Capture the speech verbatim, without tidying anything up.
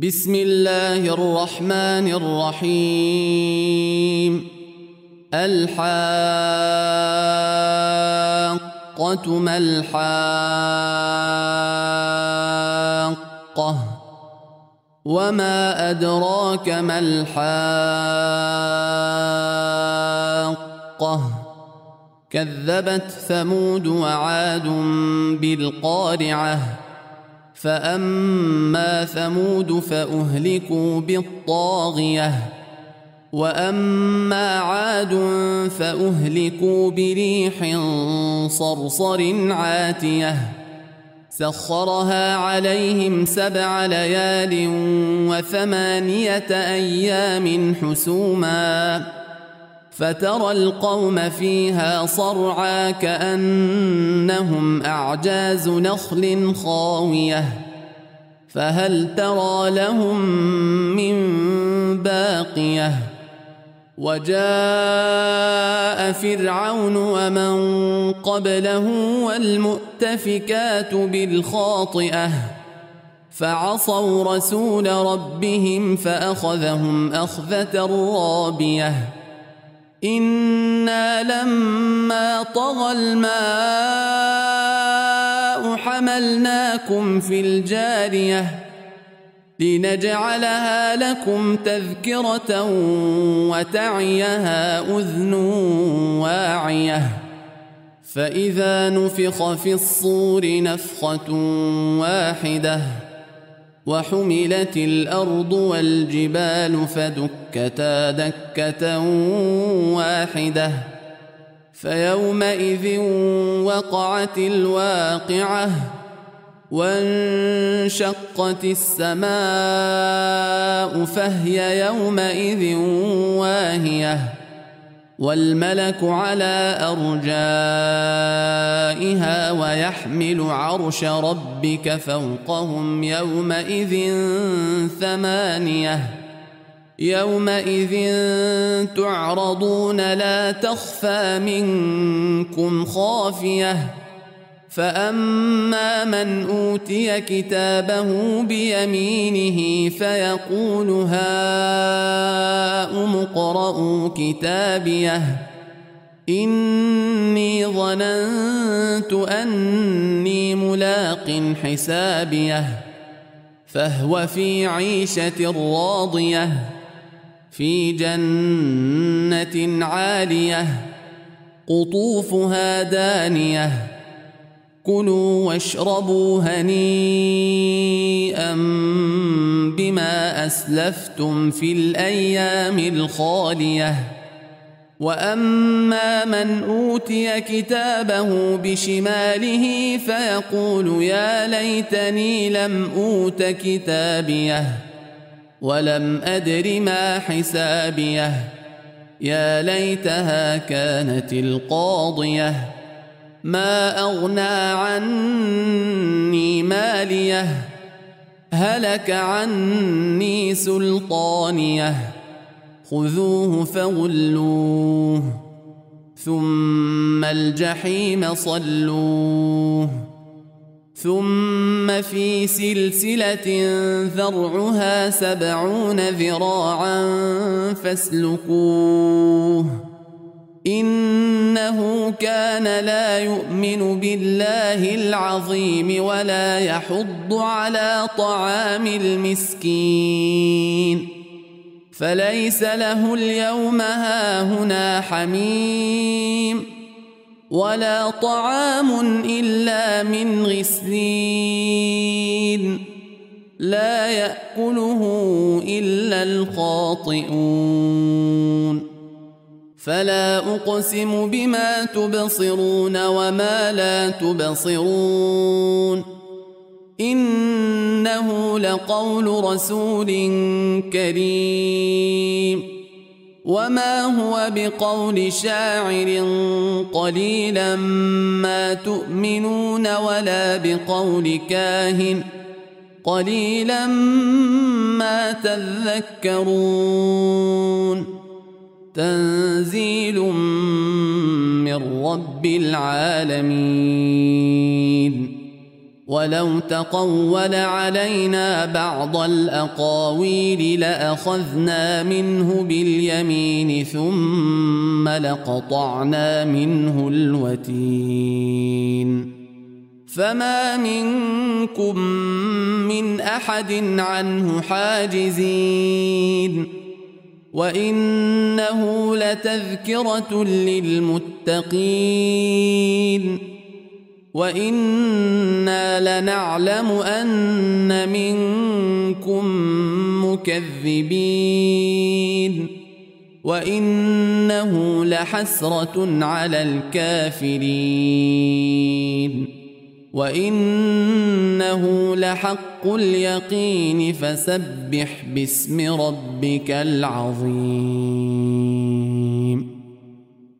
بسم الله الرحمن الرحيم. الحاقة ما الحاقة وما أدراك ما الحاقة كذبت ثمود وعاد بالقارعة فأما ثمود فأهلكوا بالطاغية وأما عاد فأهلكوا بريح صرصر عاتية سخرها عليهم سبع ليال وثمانية أيام حسوما فترى القوم فيها صرعى كأنهم أعجاز نخل خاوية فهل ترى لهم من باقية وجاء فرعون ومن قبله والمؤتفكات بالخاطئة فعصوا رسول ربهم فأخذهم أخذة رابية إنا لما طغى الماء حملناكم في الجارية لنجعلها لكم تذكرة وتعيها أذن واعية فإذا نفخ في الصور نفخة واحدة وحملت الأرض والجبال فدكتا دكة واحدة فيومئذ وقعت الواقعة وانشقت السماء فهي يومئذ واهية والملك على أرجائها ويحمل عرش ربك فوقهم يومئذ ثمانية يومئذ تعرضون لا تخفى منكم خافية فأما من أوتي كتابه بيمينه فيقول هاؤم اقرءوا كتابيه إني ظننت أني ملاق حسابيه فهو في عيشة راضية في جنة عالية قطوفها دانية كلوا واشربوا هنيئا بما أسلفتم في الأيام الخالية وأما من أوتي كتابه بشماله فيقول يا ليتني لم أوت كتابيه ولم أدر ما حسابيه يا ليتها كانت القاضية ما أغنى عني ماليه هلك عني سلطانيه خذوه فغلوه ثم الجحيم صلوه ثم في سلسلة ذرعها سبعون ذراعا فاسلكوه إنه كان لا يؤمن بالله العظيم ولا يحض على طعام المسكين فليس له اليوم هاهنا حميم ولا طعام إلا من غسلين لا يأكله إلا الخاطئون فلا أقسم بما تبصرون وما لا تبصرون إنه لقول رسول كريم وما هو بقول شاعر قليلا ما تؤمنون ولا بقول كاهن قليلا ما تذكرون تنزيل من رب العالمين ولو تقول علينا بعض الأقاويل لأخذنا منه باليمين ثم لقطعنا منه الوتين فما منكم من أحد عنه حاجزين وإنه لتذكرة للمتقين وإنا لنعلم أن منكم مكذبين وإنه لحسرة على الكافرين وإنه لحق اليقين فسبح باسم ربك العظيم.